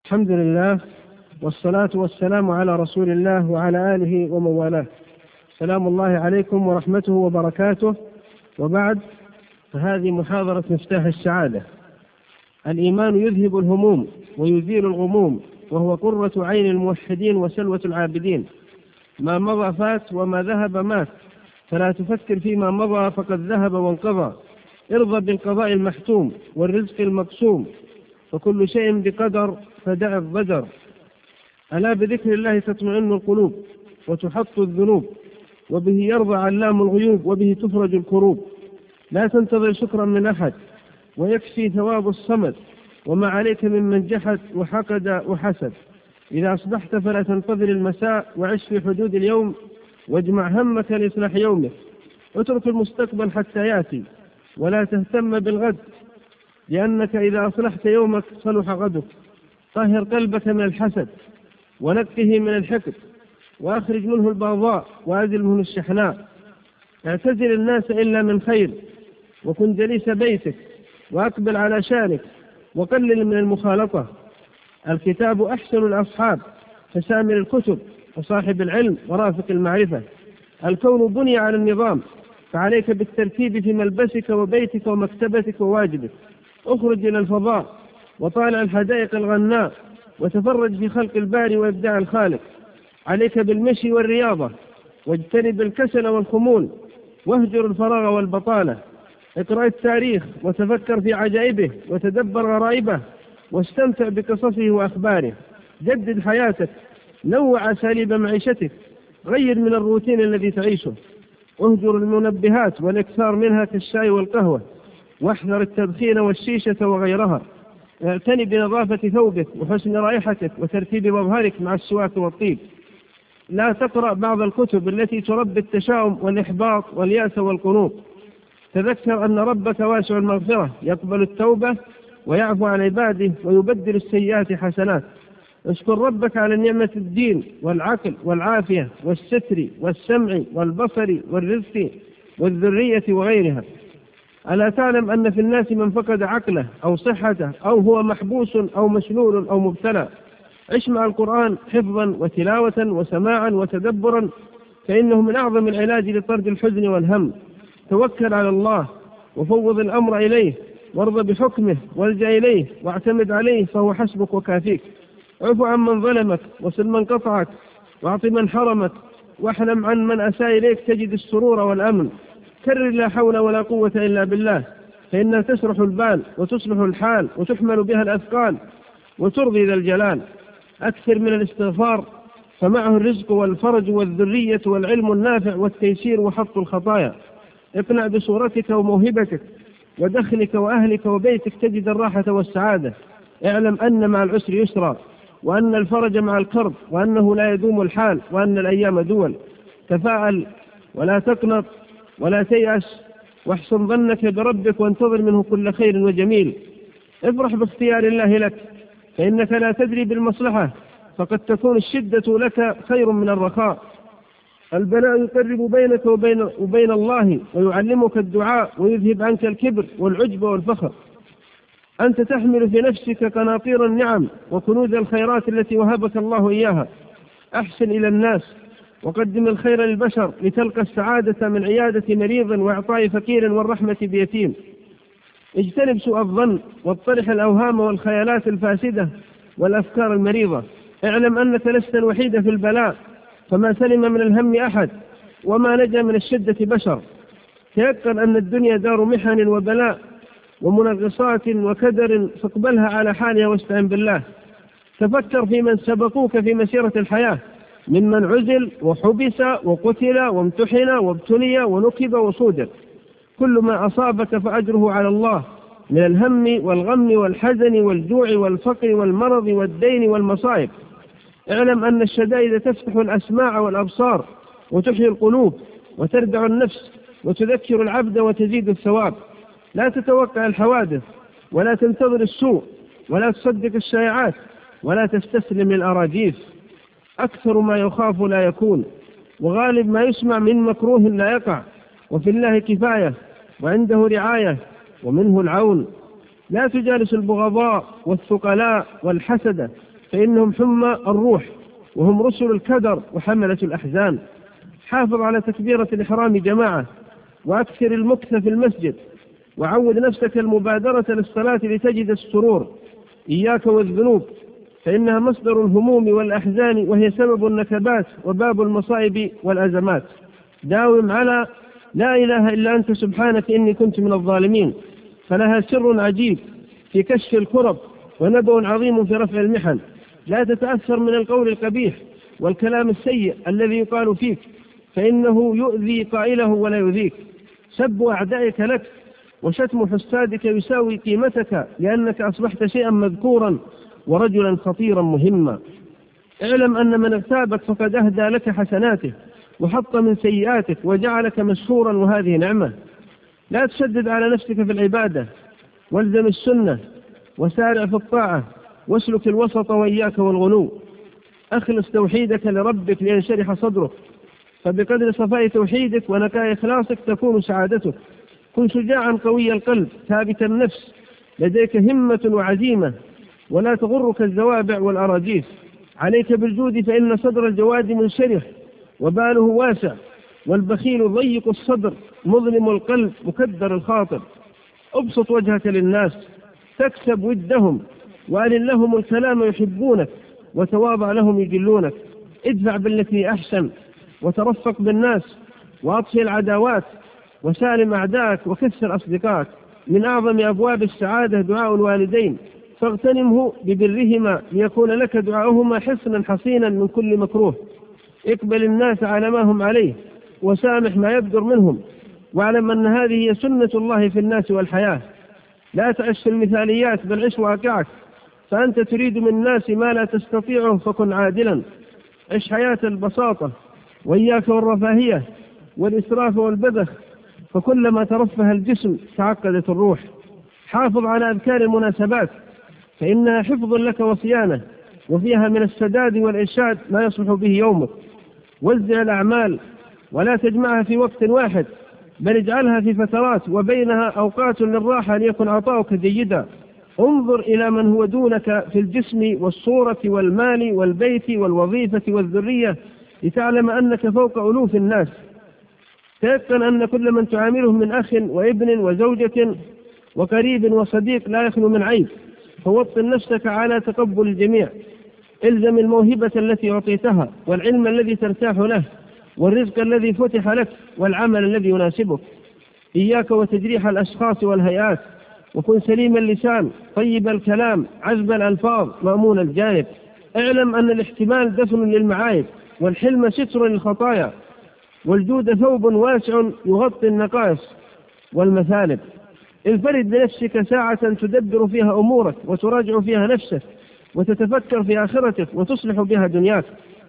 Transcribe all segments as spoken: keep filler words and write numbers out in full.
الحمد لله والصلاة والسلام على رسول الله وعلى آله ومن والاه. سلام الله عليكم ورحمته وبركاته. وبعد، فهذه محاضرة مفتاح السعادة. الإيمان يذهب الهموم ويزيل الغموم، وهو قرة عين الموحدين وسلوة العابدين. ما مضى فات وما ذهب مات، فلا تفكر فيما مضى فقد ذهب وانقضى. ارضى بالقضاء المحتوم والرزق المقسوم، فكل شيء بقدر فدع الضجر. ألا بذكر الله تطمئن القلوب وتحط الذنوب، وبه يرضى علام الغيوب وبه تفرج الكروب. لا تنتظر شكرا من أحد، ويكفي ثواب الصمد، وما عليك ممن جحد وحقد وحسد. إذا أصبحت فلا تنتظر المساء، وعش في حدود اليوم، واجمع همك لإصلاح يومك. اترك المستقبل حتى يأتي، ولا تهتم بالغد، لأنك إذا أصلحت يومك صلح غدك. طهر قلبك من الحسد ونقه من الحقد، وأخرج منه البغضاء وأزل منه الشحناء. اعتزل الناس إلا من خير، وكن جليس بيتك، وأقبل على شانك، وقلل من المخالطة. الكتاب أحسن الأصحاب، فسامر الكتب، وصاحب العلم ورافق المعرفة. الكون بني على النظام، فعليك بالترتيب في ملبسك وبيتك ومكتبتك وواجبك. اخرج إلى الفضاء وطالع الحدائق الغناء، وتفرج في خلق الباري وإبداع الخالق. عليك بالمشي والرياضة، واجتنب الكسل والخمول، واهجر الفراغ والبطالة. اقرأ التاريخ وتفكر في عجائبه، وتدبر غرائبه، واستمتع بقصصه وأخباره. جدد حياتك، نوع أساليب معيشتك، غير من الروتين الذي تعيشه. اهجر المنبهات والاكثار منها كالشاي والقهوة، واحذر التدخين والشيشة وغيرها. اعتني بنظافة ثوبك وحسن رائحتك وترتيب مظهرك مع السواك والطيب. لا تقرأ بعض الكتب التي تربي التشاؤم والإحباط واليأس والقنوط. تذكر أن ربك واسع المغفرة، يقبل التوبة ويعفو عن عباده ويبدل السيئات حسنات. اشكر ربك على نعمة الدين والعقل والعافية والستر والسمع والبصر والرزق والذرية وغيرها. ألا تعلم أن في الناس من فقد عقله أو صحته، أو هو محبوس أو مشلول أو مبتلى؟ عش مع القرآن حفظا وتلاوة وسماعا وتدبرا، فإنه من أعظم العلاج لطرد الحزن والهم. توكل على الله وفوض الأمر إليه، وارض بحكمه والجأ إليه، واعتمد عليه فهو حسبك وكافيك. عفو عن من ظلمك، وصل من قطعك، واعط من حرمك، واحلم عن من أساء إليك تجد السرور والأمن. كرر لا حول ولا قوة إلا بالله، فإنها تسرح البال وتصلح الحال، وتحمل بها الأثقال وترضي ذا الجلال. أكثر من الاستغفار، فمعه الرزق والفرج والذرية والعلم النافع والتيسير وحط الخطايا. اقنع بصورتك وموهبتك ودخلك وأهلك وبيتك تجد الراحة والسعادة. اعلم أن مع العسر يسرا، وأن الفرج مع الكرب، وأنه لا يدوم الحال، وأن الأيام دول. تفاءل ولا تقنط ولا تيأس، واحسن ظنك بربك، وانتظر منه كل خير وجميل. افرح باختيار الله لك، فإنك لا تدري بالمصلحة، فقد تكون الشدة لك خير من الرخاء. البلاء يقرب بينك وبين, وبين الله، ويعلمك الدعاء، ويذهب عنك الكبر والعجب والفخر. أنت تحمل في نفسك قناطير النعم وكنوز الخيرات التي وهبك الله إياها. أحسن إلى الناس، وقدم الخير للبشر، لتلقى السعادة من عيادة مريض وإعطاء فقير والرحمة بيتيم. اجتنب سوء الظن، واطرح الأوهام والخيالات الفاسدة والأفكار المريضة. اعلم أنك لست الوحيد في البلاء، فما سلم من الهم أحد، وما نجا من الشدة بشر. تيقن أن الدنيا دار محن وبلاء ومنغصات وكدر، فاقبلها على حالها واستعن بالله. تفكر في من سبقوك في مسيرة الحياة، ممن عزل وحبس وقتل وامتحن وابتلي ونكب وصودر. كل ما أصابك فأجره على الله، من الهم والغم والحزن والجوع والفقر والمرض والدين والمصائب. اعلم أن الشدائد تفتح الأسماع والأبصار، وتحيي القلوب، وتردع النفس، وتذكر العبد وتزيد الثواب. لا تتوقع الحوادث، ولا تنتظر السوء، ولا تصدق الشائعات، ولا تستسلم للأراجيف. أكثر ما يخاف لا يكون، وغالب ما يسمع من مكروه لا يقع. وفي الله كفاية، وعنده رعاية، ومنه العون. لا تجالس البغضاء والثقلاء والحسدة، فإنهم حمى الروح وهم رسل الكدر وحملة الأحزان. حافظ على تكبيرة الإحرام جماعة، وأكثر المكث في المسجد، وعود نفسك المبادرة للصلاة لتجد السرور. إياك والذنوب، فإنها مصدر الهموم والأحزان، وهي سبب النكبات وباب المصائب والأزمات. داوم على لا إله إلا أنت سبحانك إني كنت من الظالمين، فلها سر عجيب في كشف الكرب ونبأ عظيم في رفع المحن. لا تتأثر من القول القبيح والكلام السيء الذي يقال فيك، فإنه يؤذي قائله ولا يؤذيك. سب أعدائك لك وشتم حسادك يساوي قيمتك، لأنك أصبحت شيئا مذكورا ورجلا خطيرا مهما. اعلم أن من اغتابك فقد أهدى لك حسناته وحط من سيئاتك وجعلك مشهورا، وهذه نعمة. لا تشدد على نفسك في العبادة، والزم السنة وسارع في الطاعة، واسلك الوسط وإياك والغلو. أخلص توحيدك لربك لينشرح صدرك، فبقدر صفاء توحيدك ونقاء إخلاصك تكون سعادتك. كن شجاعا قوي القلب ثابت النفس، لديك همة وعزيمة، ولا تغرك الزوابع والأراجيف. عليك بالجود، فإن صدر الجواد منشرح وباله واسع، والبخيل ضيق الصدر مظلم القلب مكدر الخاطر. ابسط وجهك للناس تكسب ودهم، وألن لهم الكلام يحبونك، وتواضع لهم يجلونك. ادفع بالتي أحسن، وترفق بالناس، وأطفئ العداوات، وسالم أعداءك، وكسر أصدقائك. من أعظم أبواب السعادة دعاء الوالدين، فاغتنمه ببرهما ليكون لك دعاؤهما حصنا حصينا من كل مكروه. اقبل الناس على ما هم عليه، وسامح ما يبدر منهم، واعلم أن هذه هي سنة الله في الناس والحياة. لا تعش في المثاليات، بل عش واقعك، فأنت تريد من الناس ما لا تستطيعه، فكن عادلا. عش حياة البساطة، وإياك والرفاهية والإسراف والبذخ، فكلما ترفه الجسم تعقدت الروح. حافظ على أذكار المناسبات، فإنها حفظ لك وصيانة، وفيها من السداد والإرشاد ما يصلح به يومك. وزع الأعمال ولا تجمعها في وقت واحد، بل اجعلها في فترات، وبينها أوقات للراحة ليكن عطاؤك جيدا. انظر إلى من هو دونك في الجسم والصورة والمال والبيت والوظيفة والذرية، لتعلم أنك فوق ألوف الناس. تيقن أن كل من تعامله من أخ وابن وزوجة وقريب وصديق لا يخلو من عيب، فوطن نفسك على تقبل الجميع. الزم الموهبة التي أعطيتها، والعلم الذي ترتاح له، والرزق الذي فتح لك، والعمل الذي يناسبك. إياك وتجريح الأشخاص والهيئات، وكن سليم اللسان طيب الكلام عذب الألفاظ مأمون الجانب. اعلم أن الاحتمال دفن للمعايب، والحلم ستر للخطايا، والجود ثوب واسع يغطي النقائص والمثالب. انفرد بنفسك ساعة تدبر فيها أمورك، وتراجع فيها نفسك، وتتفكر في آخرتك، وتصلح بها دنياك.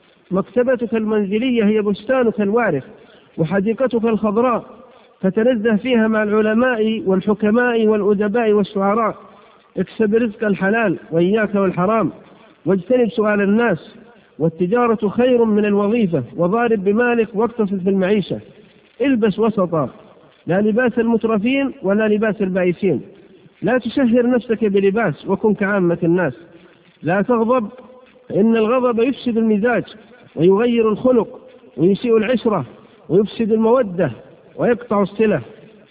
مكتبتك المنزلية هي بستانك الوارف، وحديقتك الخضراء، فتنزه فيها مع العلماء والحكماء والأدباء والشعراء. اكسب رزق الحلال وإياك والحرام، واجتنب سؤال الناس. والتجارة خير من الوظيفة، وضارب بمالك واقتصد في المعيشة. البس وسطا، لا لباس المترفين ولا لباس البائسين. لا تشهر نفسك بلباس، وكن كعامة الناس. لا تغضب، فإن الغضب يفسد المزاج ويغير الخلق ويسيء العشرة ويفسد المودة ويقطع الصلة.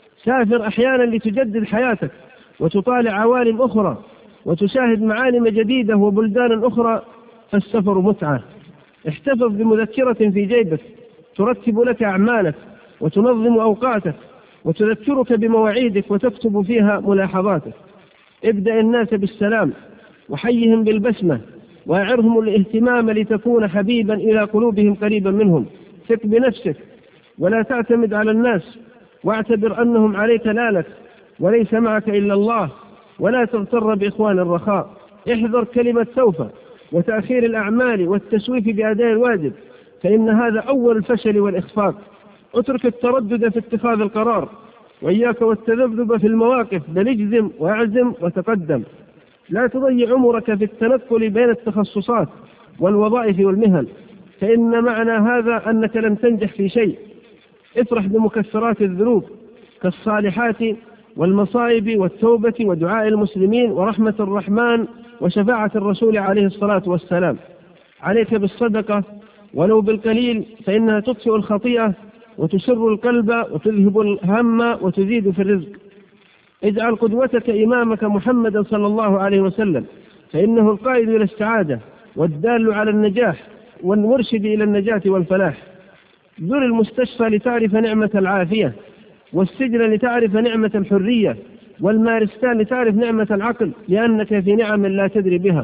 سافر أحيانا لتجدد حياتك، وتطالع عوالم أخرى، وتشاهد معالم جديدة وبلدان أخرى، فالسفر متعة. احتفظ بمذكرة في جيبك ترتب لك أعمالك، وتنظم أوقاتك، وتذكرك بمواعيدك، وتكتب فيها ملاحظاتك. ابدأ الناس بالسلام، وحيهم بالبسمة، وأعرهم الاهتمام لتكون حبيبا إلى قلوبهم قريبا منهم. ثق بنفسك ولا تعتمد على الناس، واعتبر أنهم عليك لا لك، وليس معك إلا الله. ولا تغتر بإخوان الرخاء. احذر كلمة سوف وتأخير الأعمال والتسويف بأداء الواجب، فإن هذا أول الفشل والإخفاق. اترك التردد في اتخاذ القرار، وإياك والتذبذب في المواقف، بل اجزم واعزم وتقدم. لا تضيع عمرك في التنقل بين التخصصات والوظائف والمهن، فإن معنى هذا أنك لن تنجح في شيء. افرح بمكسرات الذنوب كالصالحات والمصائب والتوبة ودعاء المسلمين ورحمة الرحمن وشفاعة الرسول عليه الصلاة والسلام. عليك بالصدقة ولو بالقليل، فإنها تطفئ الخطيئة وتسر القلب وتذهب الهم وتزيد في الرزق. اجعل قدوتك إمامك محمدا صلى الله عليه وسلم، فإنه القائد إلى السعادة والدال على النجاح والمرشد إلى النجاة والفلاح. زر المستشفى لتعرف نعمة العافية، والسجن لتعرف نعمة الحرية، والمارستان لتعرف نعمة العقل، لأنك في نعم لا تدري بها.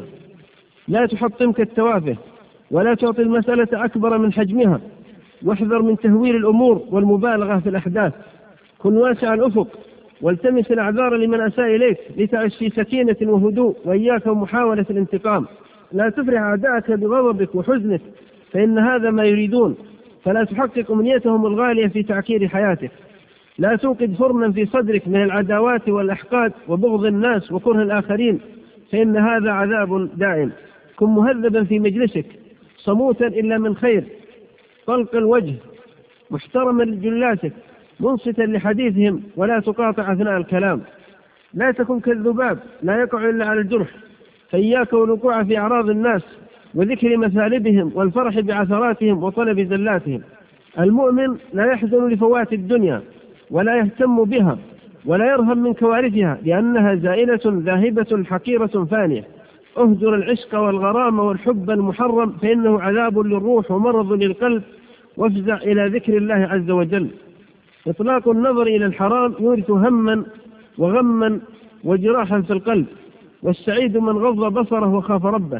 لا تحطمك التوافه، ولا تعطي المسألة أكبر من حجمها، واحذر من تهويل الأمور والمبالغة في الأحداث. كن واسع الأفق، والتمس الأعذار لمن أساء إليك لتعش في سكينة وهدوء، وإياك ومحاولة الانتقام. لا تفرح أعداءك بغضبك وحزنك، فإن هذا ما يريدون، فلا تحقق أمنيتهم الغالية في تعكير حياتك. لا توقد فرنا في صدرك من العداوات والأحقاد وبغض الناس وكره الآخرين، فإن هذا عذاب دائم. كن مهذبا في مجلسك، صموتا إلا من خير، طلق الوجه، محترما لجلاتك، منصتا لحديثهم، ولا تقاطع أثناء الكلام. لا تكن كالذباب لا يقع إلا على الجرح، فإياك والوقوع في أعراض الناس وذكر مثالبهم والفرح بعثراتهم وطلب زلاتهم. المؤمن لا يحزن لفوات الدنيا، ولا يهتم بها، ولا يرهب من كوارثها، لأنها زائلة ذاهبة حقيرة فانية. اهجر العشق والغرام والحب المحرم، فإنه عذاب للروح ومرض للقلب، وافزع إلى ذكر الله عز وجل. إطلاق النظر إلى الحرام يورث هما وغما وجراحا في القلب، والسعيد من غض بصره وخاف ربه.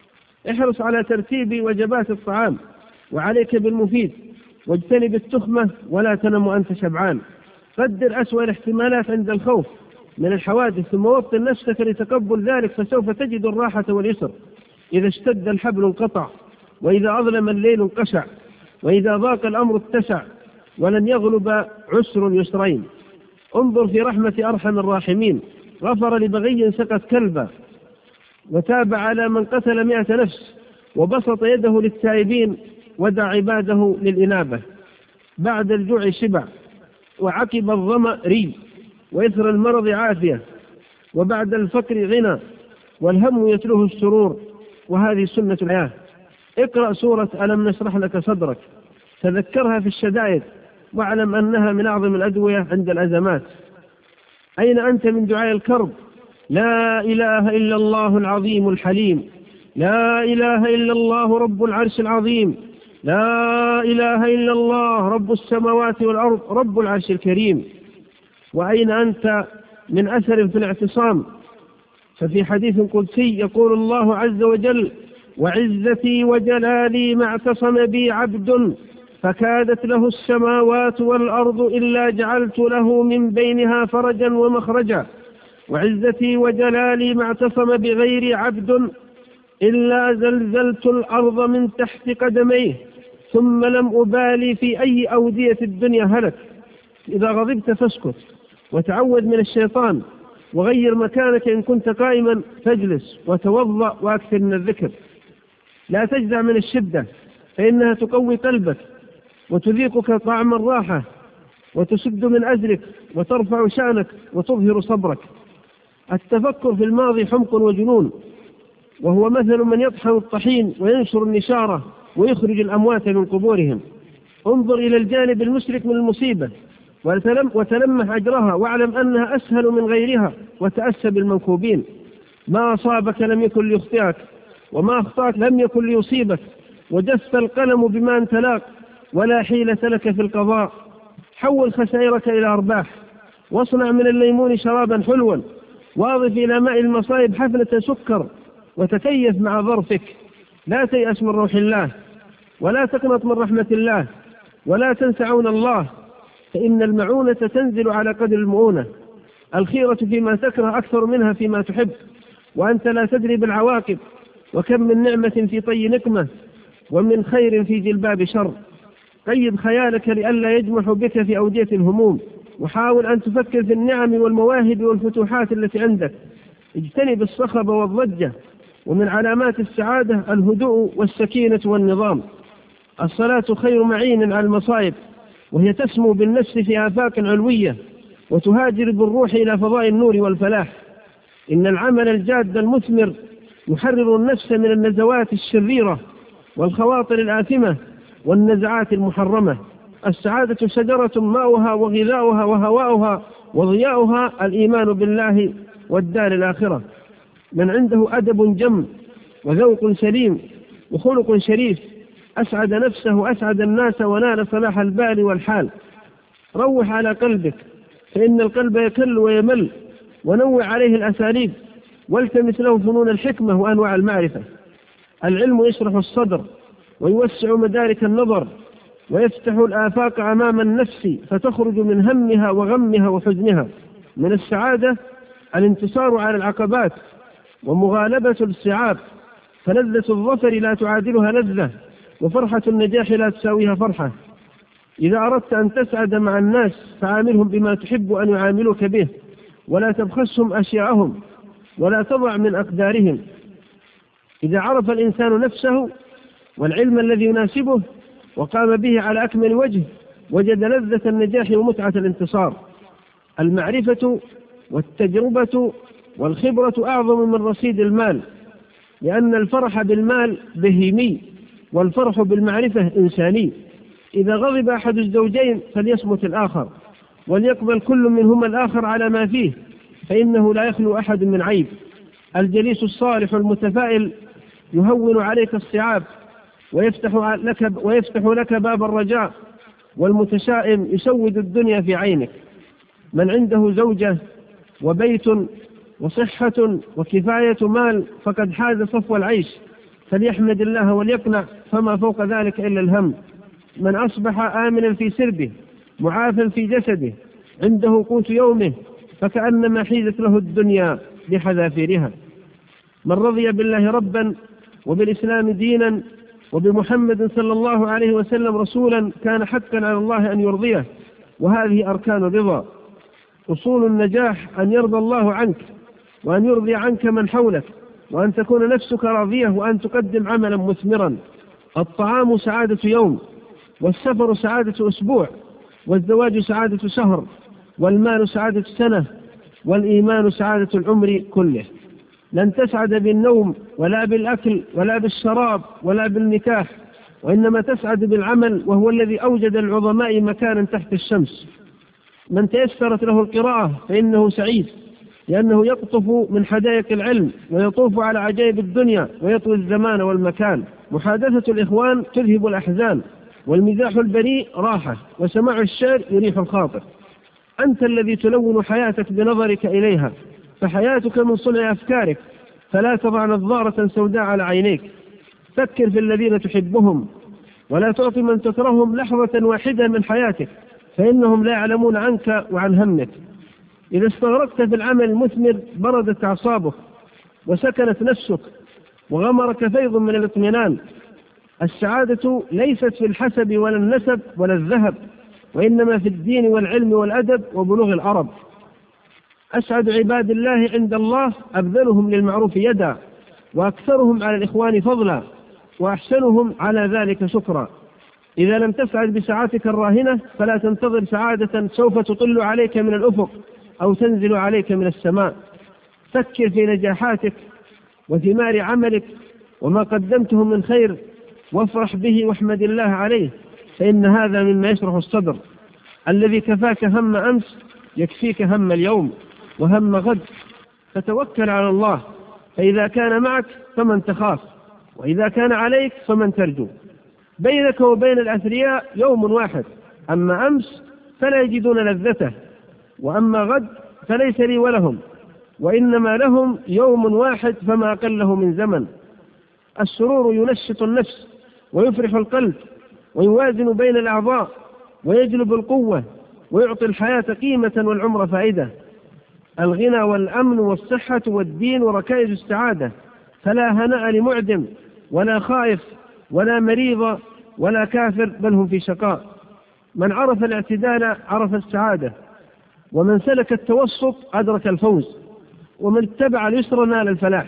احرص على ترتيب وجبات الطعام، وعليك بالمفيد، واجتنب التخمة، ولا تنم وأنت شبعان. قدر أسوأ الاحتمالات عند الخوف من الحوادث، ثم وطن نفسك لتقبل ذلك، فسوف تجد الراحة واليسر. إذا اشتد الحبل انقطع، وإذا أظلم الليل انقشع، وإذا ضاق الأمر اتسع، ولن يغلب عسر يسرين. انظر في رحمة أرحم الراحمين، غفر لبغي سقط كلبا، وتاب على من قتل مئة نفس، وبسط يده للتائبين، ودع عباده للإنابة. بعد الجوع شبع، وعقب الظمأ ري، وإثر المرض عافية، وبعد الفقر غنى، والهم يتلوه السرور، وهذه سنة الحياة. اقرأ سورة ألم نشرح لك صدرك، تذكرها في الشدائد، واعلم أنها من أعظم الأدوية عند الأزمات. أين أنت من دعاء الكرب؟ لا إله إلا الله العظيم الحليم، لا إله إلا الله رب العرش العظيم، لا إله إلا الله رب السماوات والأرض رب العرش الكريم. وأين أنت من أثر في الاعتصام؟ ففي حديث قدسي يقول الله عز وجل: وعزتي وجلالي ما اعتصم بي عبد فكادت له السماوات والأرض إلا جعلت له من بينها فرجا ومخرجا. وعزتي وجلالي ما اعتصم بغير عبد إلا زلزلت الأرض من تحت قدميه ثم لم أبالي في أي أودية الدنيا هلك. إذا غضبت فاسكت، وتعوذ من الشيطان، وغير مكانك إن كنت قائما فاجلس، وتوضأ وأكثر من الذكر. لا تجزع من الشدة، فإنها تقوي قلبك، وتذيقك طعم الراحة، وتسد من أجرك، وترفع شأنك، وتظهر صبرك. التفكر في الماضي حمق وجنون، وهو مثل من يطحن الطحين وينشر النشارة ويخرج الأموات من قبورهم. انظر إلى الجانب المشرك من المصيبة، وتلمح أجرها، واعلم أنها أسهل من غيرها، وتأسى بالمنكوبين. ما أصابك لم يكن ليخطئك، وما أخطأك لم يكن ليصيبك، وجف القلم بما أنت لاق، ولا حيلة لك في القضاء. حول خسائرك إلى أرباح، واصنع من الليمون شرابا حلوا، واضف إلى ماء المصائب حفنة سكر، وتكيف مع ظرفك. لا تيأس من روح الله، ولا تقنط من رحمة الله، ولا تنس عون الله، فإن المعونة تنزل على قدر المؤونة. الخيرة فيما تكره أكثر منها فيما تحب، وأنت لا تدري بالعواقب. وكم من نعمة في طي نقمة، ومن خير في جلباب شر. قيد خيالك لئلا يجمح بك في أودية الهموم، وحاول أن تفكر في النعم والمواهب والفتوحات التي عندك. اجتنب الصخب والضجة، ومن علامات السعادة الهدوء والسكينة والنظام. الصلاة خير معين على المصائب، وهي تسمو بالنفس في آفاق علوية، وتهاجر بالروح إلى فضاء النور والفلاح. إن العمل الجاد المثمر يحرر النفس من النزوات الشريرة والخواطر الآثمة والنزعات المحرمة. السعادة شجرة ماؤها وغذاؤها وهواؤها وضياؤها الإيمان بالله والدار الآخرة. من عنده أدب جم وذوق سليم وخلق شريف أسعد نفسه وأسعد الناس ونال صلاح البال والحال. روح على قلبك فإن القلب يكل ويمل، ونوع عليه الأساليب، والتمس له فنون الحكمة وأنواع المعرفة. العلم يشرح الصدر ويوسع مدارك النظر ويفتح الآفاق أمام النفس فتخرج من همها وغمها وحزنها. من السعادة الانتصار على العقبات ومغالبة الصعاب، فلذة الظفر لا تعادلها لذة، وفرحة النجاح لا تساويها فرحة. إذا أردت أن تسعد مع الناس فعاملهم بما تحب أن يعاملوك به، ولا تبخسهم أشياءهم ولا تضع من أقدارهم. إذا عرف الإنسان نفسه والعلم الذي يناسبه وقام به على أكمل وجه وجد لذة النجاح ومتعة الانتصار. المعرفة والتجربة والخبرة أعظم من رصيد المال، لأن الفرح بالمال بهيمي والفرح بالمعرفة إنساني. إذا غضب أحد الزوجين فليصمت الآخر وليقبل كل منهما الآخر على ما فيه، فإنه لا يخلو أحد من عيب. الجليس الصالح المتفائل يهون عليك الصعاب ويفتح لك, ويفتح لك باب الرجاء، والمتشائم يسود الدنيا في عينك. من عنده زوجة وبيت وصحة وكفاية مال فقد حاز صفو العيش، فليحمد الله وليقنع، فما فوق ذلك إلا الهم. من أصبح آمنا في سربه معافا في جسده عنده قوت يومه فكأنما حيزت له الدنيا بحذافيرها. من رضي بالله ربا وبالإسلام دينا وبمحمد صلى الله عليه وسلم رسولا كان حقا على الله أن يرضيه. وهذه أركان الرضا. أصول النجاح أن يرضى الله عنك وأن يرضي عنك من حولك، وأن تكون نفسك راضية، وأن تقدم عملا مثمرا. الطعام سعادة يوم، والسفر سعادة أسبوع، والزواج سعادة شهر، والمال سعادة سنة، والإيمان سعادة العمر كله. لن تسعد بالنوم ولا بالأكل ولا بالشراب ولا بالنكاح، وإنما تسعد بالعمل، وهو الذي أوجد العظماء مكانا تحت الشمس. من تيسرت له القراءة فإنه سعيد، لأنه يقطف من حدائق العلم ويطوف على عجائب الدنيا ويطوي الزمان والمكان. محادثة الإخوان تذهب الأحزان، والمزاح البريء راحة، وسماع الشعر يريح الخاطر. أنت الذي تلون حياتك بنظرك إليها، فحياتك من صنع أفكارك، فلا تضع نظارة سوداء على عينيك. فكر في الذين تحبهم، ولا تعطي من تكرههم لحظة واحدة من حياتك، فإنهم لا يعلمون عنك وعن همك. إذا استغرقت في العمل المثمر بردت أعصابك وسكنت نفسك وغمرك فيض من الاطمئنان. السعادة ليست في الحسب ولا النسب ولا الذهب، وإنما في الدين والعلم والأدب وبلوغ العرب. أسعد عباد الله عند الله أبذلهم للمعروف يدا، وأكثرهم على الإخوان فضلا، وأحسنهم على ذلك شكرا. إذا لم تسعد بساعتك الراهنة فلا تنتظر سعادة سوف تطل عليك من الأفق أو تنزل عليك من السماء. فكر في نجاحاتك وثمار عملك وما قدمته من خير، وافرح به واحمد الله عليه، فإن هذا مما يشرح الصدر. الذي كفاك هم أمس يكفيك هم اليوم وهم غد، فتوكل على الله، فإذا كان معك فمن تخاف، وإذا كان عليك فمن ترجو. بينك وبين الأثرياء يوم واحد، أما أمس فلا يجدون لذته، وأما غد فليس لي ولهم، وإنما لهم يوم واحد فما أقله من زمن. السرور ينشط النفس ويفرح القلب ويوازن بين الأعضاء ويجلب القوة ويعطي الحياة قيمة والعمر فائدة. الغنى والأمن والصحة والدين وركائز السعادة، فلا هناء لمعدم ولا خائف ولا مريض ولا كافر، بل هم في شقاء. من عرف الاعتدال عرف السعادة، ومن سلك التوسط أدرك الفوز، ومن اتبع اليسر نال الفلاح.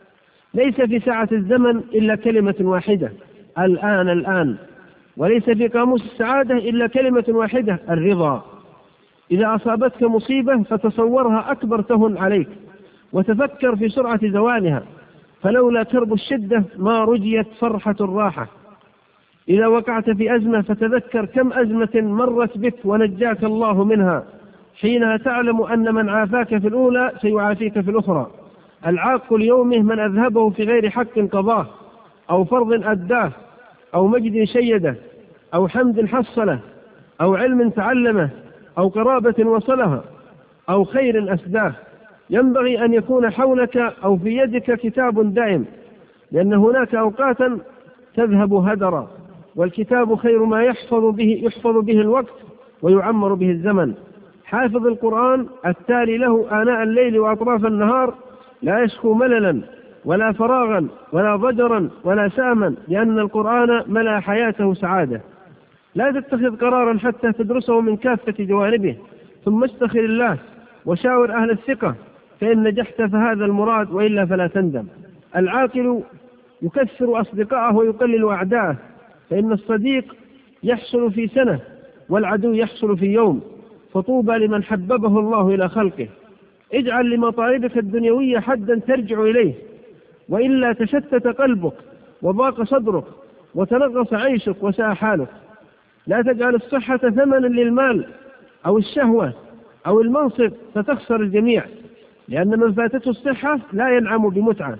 ليس في ساعة الزمن إلا كلمة واحدة، الآن الآن. وليس في قاموس السعادة إلا كلمة واحدة، الرضا. إذا أصابتك مصيبة فتصورها أكبر تهن عليك، وتفكر في سرعة زوالها، فلولا كرب الشدة ما رجيت فرحة الراحة. إذا وقعت في أزمة فتذكر كم أزمة مرت بك ونجاك الله منها، حينها تعلم أن من عافاك في الأولى سيعافيك في الأخرى. العاق ليومه من أذهبه في غير حق قضاه، أو فرض أداه، أو مجد شيده، أو حمد حصله، أو علم تعلمه، أو قرابة وصلها، أو خير أسداه. ينبغي أن يكون حولك أو في يدك كتاب دائم، لأن هناك أوقاتا تذهب هدرا، والكتاب خير ما يحفظ به, يحفظ به الوقت ويعمر به الزمن. حافظ القرآن التالي له آناء الليل وأطراف النهار لا يشكو مللا ولا فراغا ولا ضجرا ولا ساما، لأن القرآن ملأ حياته سعادة. لا تتخذ قرارا حتى تدرسه من كافة جوانبه، ثم استخر الله وشاور أهل الثقة، فإن نجحت فهذا المراد، وإلا فلا تندم. العاقل يكثر أصدقائه ويقلل أعداءه، فإن الصديق يحصل في سنة والعدو يحصل في يوم، فطوبى لمن حببه الله إلى خلقه. اجعل لمطالبك الدنيوية حدا ترجع إليه، وإلا تشتت قلبك وضاق صدرك وتنغص عيشك وساء حالك. لا تجعل الصحة ثمنا للمال أو الشهوة أو المنصب فتخسر الجميع، لأن من فاتته الصحة لا ينعم بمتعة.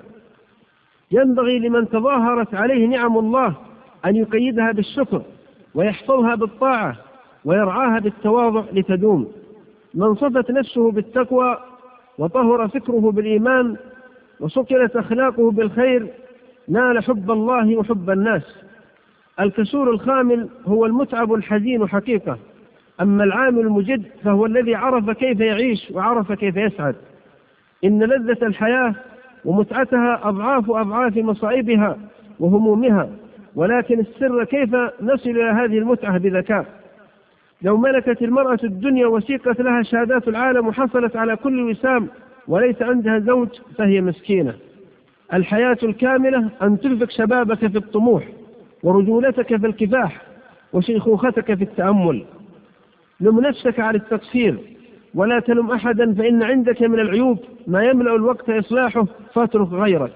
ينبغي لمن تظاهرت عليه نعم الله أن يقيدها بالشكر ويحفظها بالطاعة ويرعاها بالتواضع لتدوم. من صفت نفسه بالتقوى وطهر فكره بالإيمان وسكنت أخلاقه بالخير نال حب الله وحب الناس. الكسور الخامل هو المتعب الحزين حقيقة، أما العامل المجد فهو الذي عرف كيف يعيش وعرف كيف يسعد. إن لذة الحياة ومتعتها أضعاف أضعاف مصائبها وهمومها، ولكن السر كيف نصل إلى هذه المتعة بذكاء. لو ملكت المرأة الدنيا وسيقت لها شهادات العالم وحصلت على كل وسام وليس عندها زوج فهي مسكينة. الحياة الكاملة أن تنفق شبابك في الطموح، ورجولتك في الكفاح، وشيخوختك في التأمل. لم نفسك على التقصير ولا تلم أحدا، فإن عندك من العيوب ما يملأ الوقت إصلاحه، فاترك غيرك.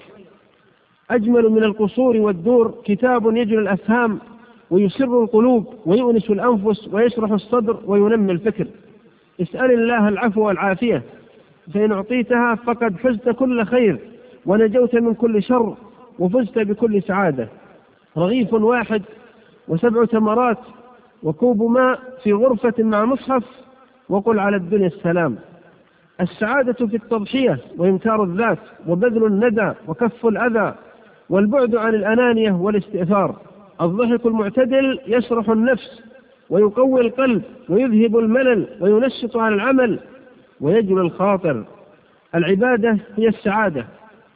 أجمل من القصور والدور كتاب يجل الأفهام ويسر القلوب ويؤنس الأنفس ويشرح الصدر وينمي الفكر. اسأل الله العفو والعافية، فإن أعطيتها فقد حزت كل خير ونجوت من كل شر وفزت بكل سعادة. رغيف واحد وسبع تمرات وكوب ماء في غرفة مع مصحف، وقل على الدنيا السلام. السعادة في التضحية وإنكار الذات وبذل الندى وكف الأذى والبعد عن الأنانية والاستئثار. الضحك المعتدل يشرح النفس ويقوي القلب ويذهب الملل وينشط عن العمل ويجل الخاطر. العبادة هي السعادة،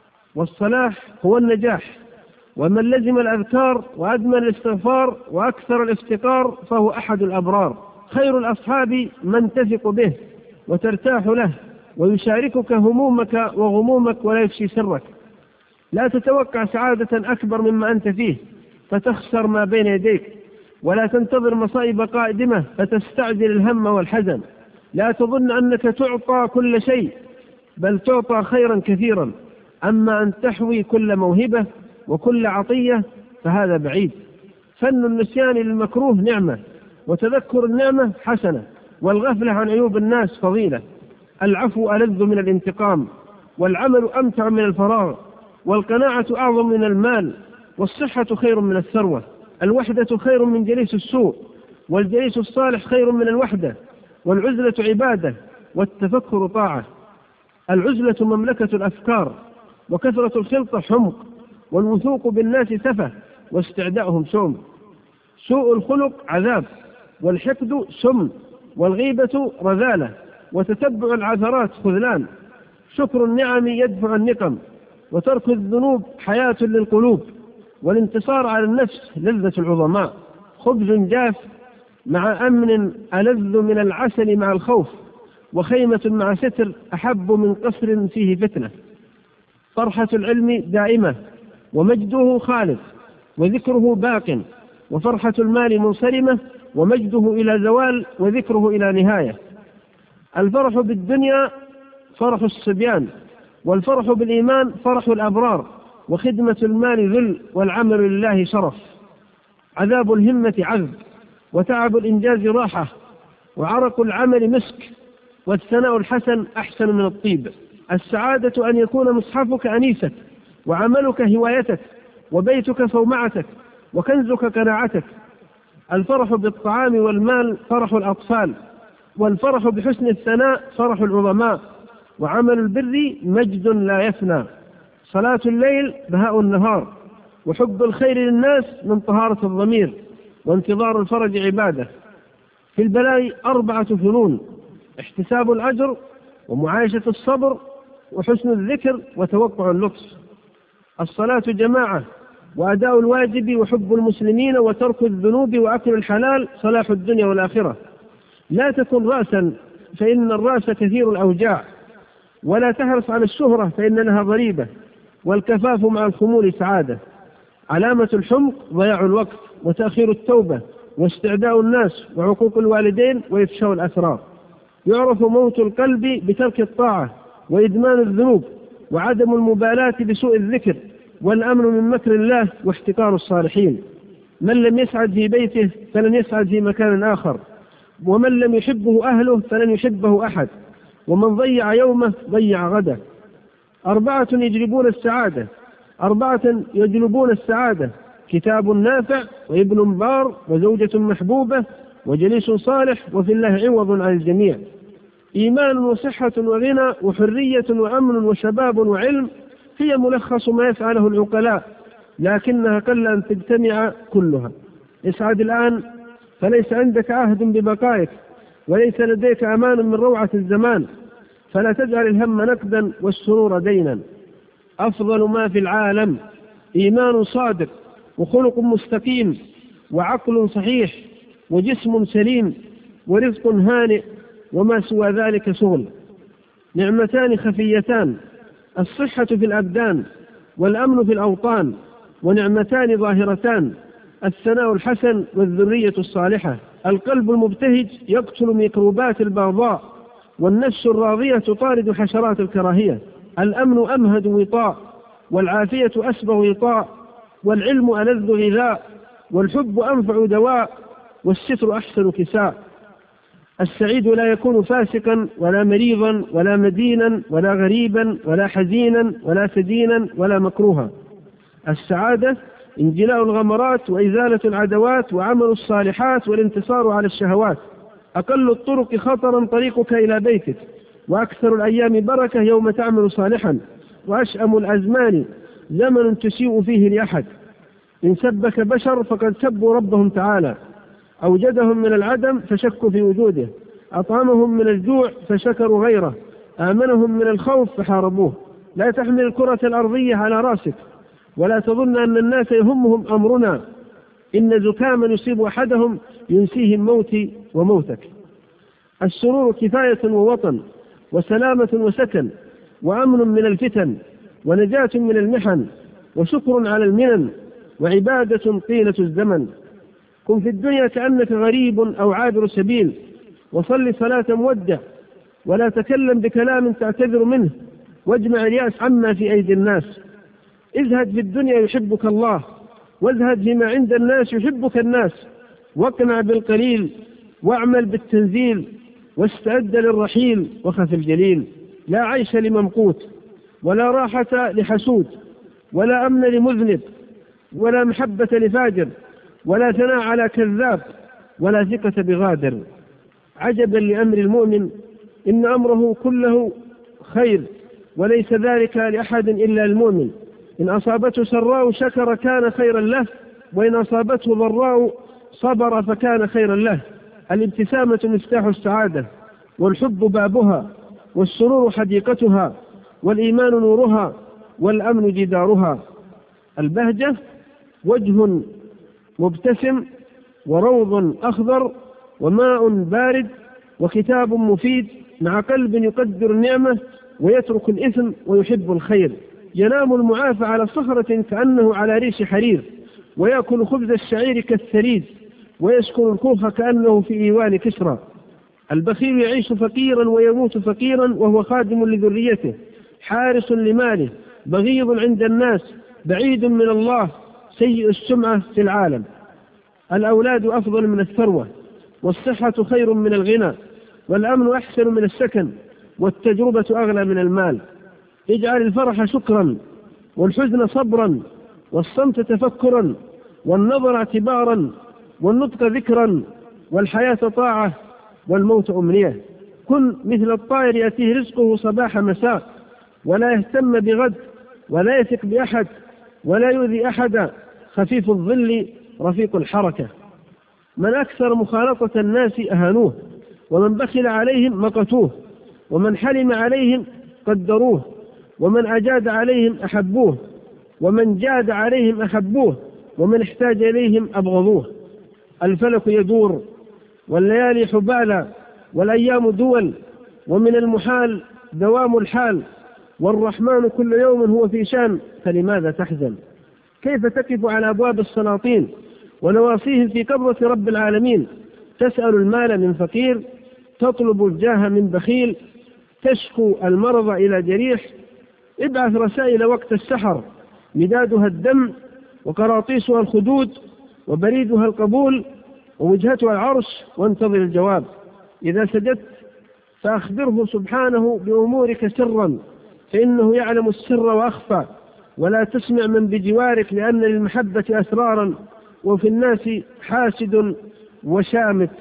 والصلاح هو النجاح، ومن لزم الأذكار وأدمن الاستغفار وأكثر الافتقار فهو أحد الأبرار. خير الأصحاب من تثق به وترتاح له ويشاركك همومك وغمومك ولا يفشي سرك. لا تتوقع سعادة أكبر مما أنت فيه فتخسر ما بين يديك، ولا تنتظر مصائب قادمة فتستعجل الهم والحزن. لا تظن أنك تعطى كل شيء، بل تعطى خيرا كثيرا. أما أن تحوي كل موهبة وكل عطية فهذا بعيد. فن النسيان للمكروه نعمة، وتذكر النعمة حسنة، والغفلة عن عيوب الناس فضيلة. العفو ألذ من الانتقام، والعمل أمتع من الفراغ، والقناعة أعظم من المال، والصحة خير من الثروة. الوحدة خير من جليس السوء، والجليس الصالح خير من الوحدة. والعزلة عبادة، والتفكر طاعة. العزلة مملكة الأفكار، وكثرة الخلطة حمق، والوثوق بالناس سفة، واستعداؤهم سوم. سوء الخلق عذاب، والحقد سم، والغيبة رذالة، وتتبع العثرات خذلان. شكر النعم يدفع النقم، وترك الذنوب حياة للقلوب، والانتصار على النفس لذة العظماء. خبز جاف مع أمن ألذ من العسل مع الخوف، وخيمة مع ستر أحب من قصر فيه فتنة. فرحة العلم دائمة ومجده خالد وذكره باق، وفرحة المال منصرمة ومجده إلى زوال وذكره إلى نهاية. الفرح بالدنيا فرح الصبيان، والفرح بالإيمان فرح الأبرار، وخدمة المال ذل، والعمل لله شرف. عذاب الهمة عذب، وتعب الإنجاز راحة، وعرق العمل مسك، والثناء الحسن أحسن من الطيب. السعادة أن يكون مصحفك أنيسك، وعملك هوايتك، وبيتك صومعتك، وكنزك قناعتك. الفرح بالطعام والمال فرح الأطفال، والفرح بحسن الثناء فرح العظماء، وعمل البر مجد لا يفنى. صلاة الليل بهاء النهار، وحب الخير للناس من طهارة الضمير، وانتظار الفرج عبادة. في البلاء أربعة فنون: احتساب الأجر، ومعايشة الصبر، وحسن الذكر، وتوقع اللطف. الصلاة جماعة، وأداء الواجب، وحب المسلمين، وترك الذنوب، وأكل الحلال، صلاح الدنيا والآخرة. لا تكن رأسا فإن الرأس كثير الأوجاع، ولا تحرص على الشهرة فإن لها ضريبة، والكفاف مع الخمول سعادة. علامة الحمق ضياع الوقت، وتأخير التوبة، واستعداء الناس، وعقوق الوالدين، وإفشاء الأسرار. يعرف موت القلب بترك الطاعة، وإدمان الذنوب، وعدم المبالاة بسوء الذكر، والأمن من مكر الله، واحتقار الصالحين. من لم يسعد في بيته فلن يسعد في مكان آخر، ومن لم يحبه أهله فلن يحبه أحد، ومن ضيع يومه ضيع غدا. أربعة يجلبون السعادة أربعة يجلبون السعادة: كتاب نافع، وابن بار، وزوجة محبوبة، وجليس صالح، وفي الله عوض عن الجميع. إيمان وصحة وغنى، وحرية وأمن وشباب وعلم، هي ملخص ما يفعله العقلاء، لكنها قل أن تجتمع كلها. اسعد الآن فليس عندك عهد ببقائك، وليس لديك أمان من روعة الزمان، فلا تجعل الهم نقدا والسرور دينا. أفضل ما في العالم إيمان صادق، وخلق مستقيم، وعقل صحيح، وجسم سليم، ورزق هانئ، وما سوى ذلك شغل. نعمتان خفيتان: الصحة في الأبدان، والأمن في الأوطان. ونعمتان ظاهرتان: الثناء الحسن، والذرية الصالحة. القلب المبتهج يقتل ميكروبات البغضاء، والنفس الراضية تطارد حشرات الكراهية. الأمن أمهد وطاء، والعافية أسبغ وطاء، والعلم ألذ غذاء، والحب أنفع دواء، والستر أحسن كساء. السعيد لا يكون فاسقا، ولا مريضا، ولا مدينا، ولا غريبا، ولا حزينا، ولا سدينا، ولا مكروها. السعادة انجلاء الغمرات، وإزالة العدوات، وعمل الصالحات، والانتصار على الشهوات. أقل الطرق خطرا طريقك إلى بيتك، وأكثر الأيام بركة يوم تعمل صالحا، وأشأم الأزمان زمن تسيء فيه لأحد. إن سبك بشر فقد سبوا ربهم تعالى، أوجدهم من العدم فشكوا في وجوده، أطعمهم من الجوع فشكروا غيره، آمنهم من الخوف فحاربوه. لا تحمل الكرة الأرضية على رأسك، ولا تظن أن الناس يهمهم أمرنا، إن زكاما يصيب أحدهم ينسيهم موتي وموتك. السرور كفاية ووطن، وسلامة وسكن، وأمن من الفتن، ونجاة من المحن، وشكر على المنن، وعبادة طيلة الزمن. كن في الدنيا كأنك غريب أو عابر سبيل، وصل صلاة مودع، ولا تكلم بكلام تعتذر منه، واجمع اليأس عما في أيدي الناس. ازهد في الدنيا يحبك الله، وازهد فيما عند الناس يحبك الناس. واقنع بالقليل، واعمل بالتنزيل، واستعد للرحيل، وخف الجليل. لا عيش لممقوت، ولا راحة لحسود، ولا أمن لمذنب، ولا محبة لفاجر، ولا ثناء على كذاب، ولا ثقة بغادر. عجبا لأمر المؤمن، إن أمره كله خير، وليس ذلك لأحد إلا المؤمن. إن أصابته سراء شكر كان خيرا له، وإن أصابته ضراء صبر فكان خيرا له. الابتسامة مفتاح السعادة، والحب بابها، والسرور حديقتها، والإيمان نورها، والأمن جدارها. البهجة وجه مبتسم، وروض أخضر، وماء بارد، وكتاب مفيد، مع قلب يقدر النعمة ويترك الإثم ويحب الخير. ينام المعافى على صخرة كأنه على ريش حرير، ويأكل خبز الشعير كالثريد، ويسكن الكوخ كأنه في إيوان كسرى. البخيل يعيش فقيرا ويموت فقيرا، وهو خادم لذريته، حارس لماله، بغيض عند الناس، بعيد من الله سيء السمعة في العالم. الأولاد أفضل من الثروة، والصحة خير من الغنى، والأمن أحسن من السكن، والتجربة أغلى من المال. اجعل الفرح شكرا، والحزن صبرا، والصمت تفكرا، والنظر اعتبارا، والنطق ذكرا، والحياة طاعة، والموت أمنية. كن مثل الطائر يأتيه رزقه صباح مساء، ولا يهتم بغد، ولا يثق بأحد، ولا يؤذي أحدا، خفيف الظل رفيق الحركة. من أكثر مخالطة الناس أهانوه، ومن بخل عليهم مقتوه، ومن حلم عليهم قدروه، ومن أجاد عليهم أحبوه، ومن جاد عليهم أحبوه، ومن احتاج إليهم أبغضوه. الفلك يدور، والليالي حبالا، والأيام دول، ومن المحال دوام الحال، والرحمن كل يوم هو في شان، فلماذا تحزن؟ كيف تقف على أبواب السلاطين ونواصيهم في قبضة رب العالمين؟ تسأل المال من فقير، تطلب الجاه من بخيل، تشكو المرض إلى جريح. ابعث رسائل وقت السحر، مدادها الدم، وقراطيسها الخدود، وبريدها القبول، ووجهتها العرش، وانتظر الجواب. إذا سجدت فأخبره سبحانه بأمورك سرا، فإنه يعلم السر وأخفى. ولا تسمع من بجوارك، لأن للمحبة أسرارا، وفي الناس حاسد وشامت.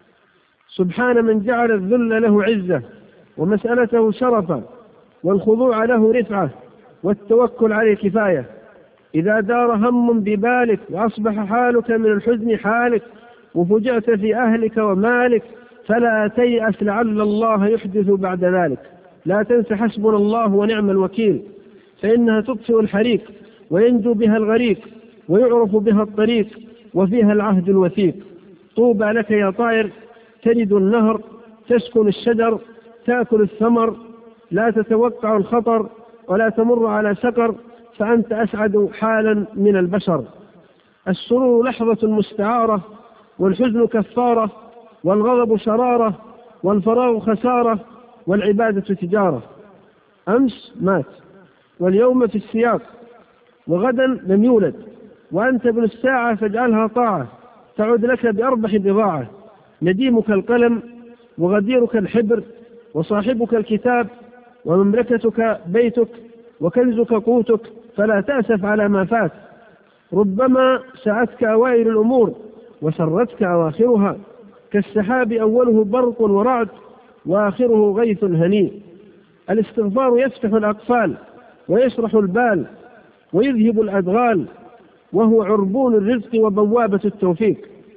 سبحان من جعل الذل له عزة، ومسألته شرفا، والخضوع له رفعة، والتوكل عليه كفاية. إذا دار هم ببالك، وأصبح حالك من الحزن حالك، وفجأت في أهلك ومالك، فلا تيأس، لعل الله يحدث بعد ذلك. لا تنس حسبنا الله ونعم الوكيل، فإنها تطفئ الحريق، وينجو بها الغريق، ويعرف بها الطريق، وفيها العهد الوثيق. طوبى لك يا طائر، ترد النهر، تسكن الشجر، تأكل الثمر، لا تتوقع الخطر، ولا تمر على سقر، فأنت أسعد حالا من البشر. السرور لحظة مستعارة، والحزن كفارة، والغضب شرارة، والفراغ خسارة، والعبادة تجارة. أمس مات، واليوم في السياق، وغدا لم يولد، وأنت ابن الساعة فاجعلها طاعة، تعود لك بأربح بضاعة. نديمك القلم، وغديرك الحبر، وصاحبك الكتاب، ومملكتك بيتك، وكنزك قوتك، فلا تأسف على ما فات. ربما سعتك أوائل الأمور، وسرتك أواخرها، كالسحاب أوله برق ورعد، وآخره غيث هنيء. الاستغفار يفتح الأقفال، ويشرح البال، ويذهب الأدغال، وهو عربون الرزق وبوابة التوفيق.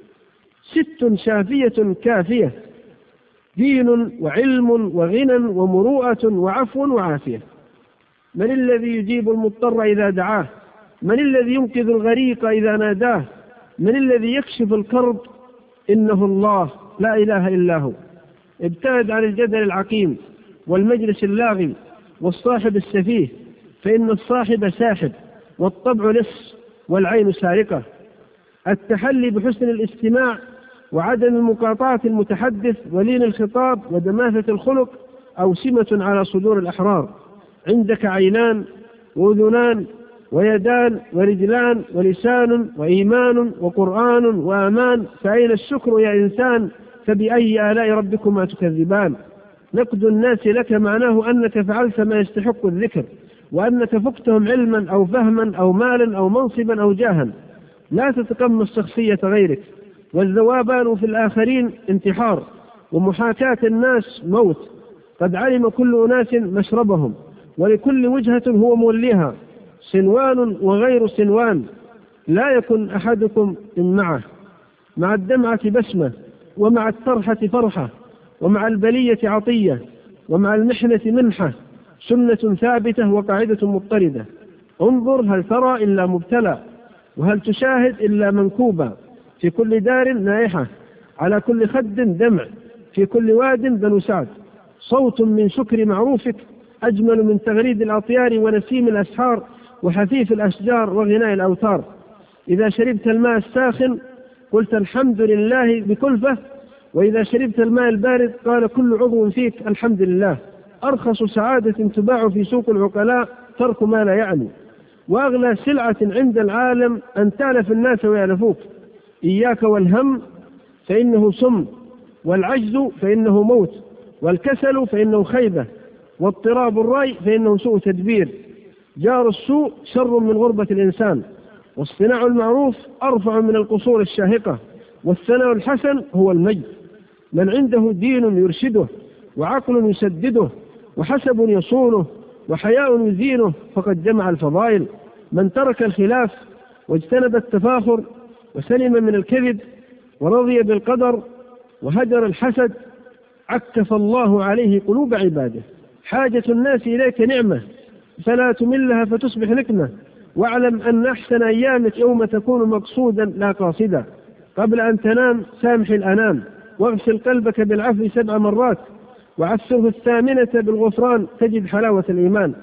ست شافية كافية، دين وعلم وغنى ومروءة وعفو وعافية. من الذي يجيب المضطر إذا دعاه؟ من الذي ينقذ الغريق إذا ناداه؟ من الذي يكشف الكرب؟ إنه الله، لا إله إلا هو. ابتعد عن الجدل العقيم، والمجلس اللاغي، والصاحب السفيه، فإن الصاحب ساحب، والطبع لص، والعين سارقة. التحلي بحسن الاستماع، وعدم مقاطعة المتحدث، ولين الخطاب، ودماثة الخلق، أوسمة على صدور الأحرار. عندك عينان، وأذنان، ويدان، ورجلان، ولسان، وإيمان، وقرآن، وأمان، فأين الشكر يا إنسان؟ فبأي آلاء ربكما تكذبان؟ نقد الناس لك معناه أنك فعلت ما يستحق الذكر، وأنك فقتهم علما أو فهما أو مالا أو منصبا أو جاها. لا تتقمص شخصية غيرك، والذوابان في الآخرين انتحار، ومحاكاة الناس موت. قد علم كل أناس مشربهم، ولكل وجهة هو موليها، سنوان وغير سنوان، لا يكن أحدكم إن معه. مع الدمعة بسمة، ومع الترحة فرحة، ومع البلية عطية، ومع المحنة منحة. سنة ثابتة وقاعدة مضطردة. انظر هل ترى إلا مبتلى، وهل تشاهد إلا منكوبا. في كل دار نائحة، على كل خد دمع، في كل واد بنو سعد. صوت من شكر معروفك أجمل من تغريد الأطيار ونسيم الأسحار، وحثيث الأشجار وغناء الأوتار. إذا شربت الماء الساخن قلت الحمد لله بكلفة، وإذا شربت الماء البارد قال كل عضو فيك الحمد لله. أرخص سعادة تباع في سوق العقلاء ترك ما لا يعني، وأغلى سلعة عند العالم أن تألف الناس ويألفوك. إياك والهم فإنه سم، والعجز فإنه موت، والكسل فإنه خيبة، واضطراب الرأي فإنه سوء تدبير. جار السوء شر من غربة الإنسان، واصطناع المعروف أرفع من القصور الشاهقة، والثناء الحسن هو المجد. من عنده دين يرشده، وعقل يسدده، وحسب يصونه، وحياء يزينه، فقد جمع الفضائل. من ترك الخلاف واجتنب التفاخر، وسلم من الكذب، ورضي بالقدر، وهجر الحسد، عكف الله عليه قلوب عباده. حاجة الناس إليك نعمة، فلا تملها فتصبح نقمة. واعلم أن أحسن أيامك يوم تكون مقصودا لا قاصدا. قبل أن تنام سامح الأنام، واغسل قلبك بالعفو سبع مرات، وعسره الثامنة بالغفران تجد حلاوة الإيمان.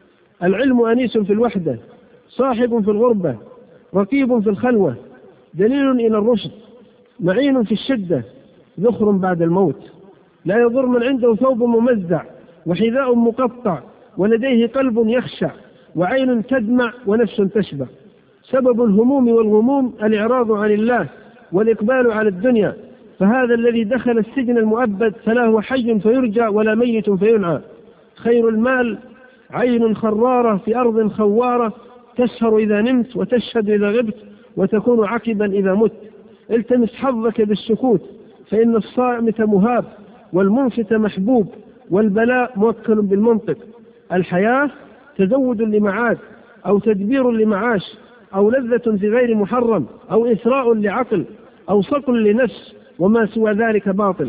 العلم أنيس في الوحدة، صاحب في الغربة، رقيب في الخلوة، دليل إلى الرشد، معين في الشدة، ذخر بعد الموت. لا يضر من عنده ثوب ممزع، وحذاء مقطع، ولديه قلب يخشع، وعين تدمع، ونفس تشبع. سبب الهموم والغموم الإعراض عن الله والإقبال على الدنيا. فهذا الذي دخل السجن المؤبد فلا هو حي فيرجع ولا ميت فينعى. خير المال عين خرارة في أرض خوارة، تسهر إذا نمت وتشهد إذا غبت، وتكون عقبا إذا مت. التمس حظك بالسكوت، فإن الصامت مهاب، والمنصت محبوب، والبلاء موكل بالمنطق. الحياة تزود لمعاد، أو تدبير لمعاش، أو لذة في غير محرم، أو إثراء لعقل، أو صقل لنفس، وما سوى ذلك باطل.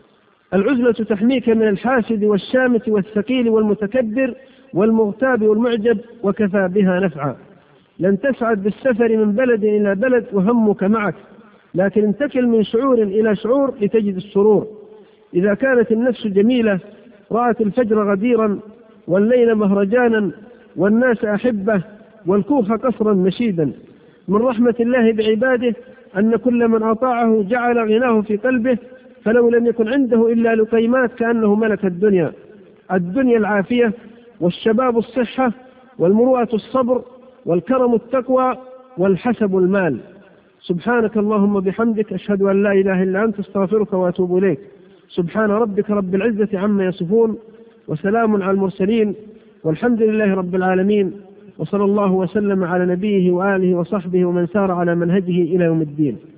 العزلة تحميك من الحاسد والشامت والثقيل والمتكبر والمغتاب والمعجب، وكفى بها نفعا. لن تسعد بالسفر من بلد إلى بلد وهمك معك، لكن انتقل من شعور إلى شعور لتجد السرور. إذا كانت النفس جميلة رأت الفجر غديرا، والليل مهرجانا، والناس أحبة، والكوخ قصرا مشيدا. من رحمة الله بعباده أن كل من أطاعه جعل غناه في قلبه، فلو لم يكن عنده إلا لقيمات كأنه ملك الدنيا. الدنيا العافية، والشباب الصحة، والمروءة الصبر، والكرم التقوى، والحسب المال. سبحانك اللهم بحمدك، أشهد أن لا إله إلا أنت، استغفرك وأتوب إليك. سبحان ربك رب العزة عما يصفون، وسلام على المرسلين، والحمد لله رب العالمين، وصلى الله وسلم على نبيه وآله وصحبه ومن سار على منهجه إلى يوم الدين.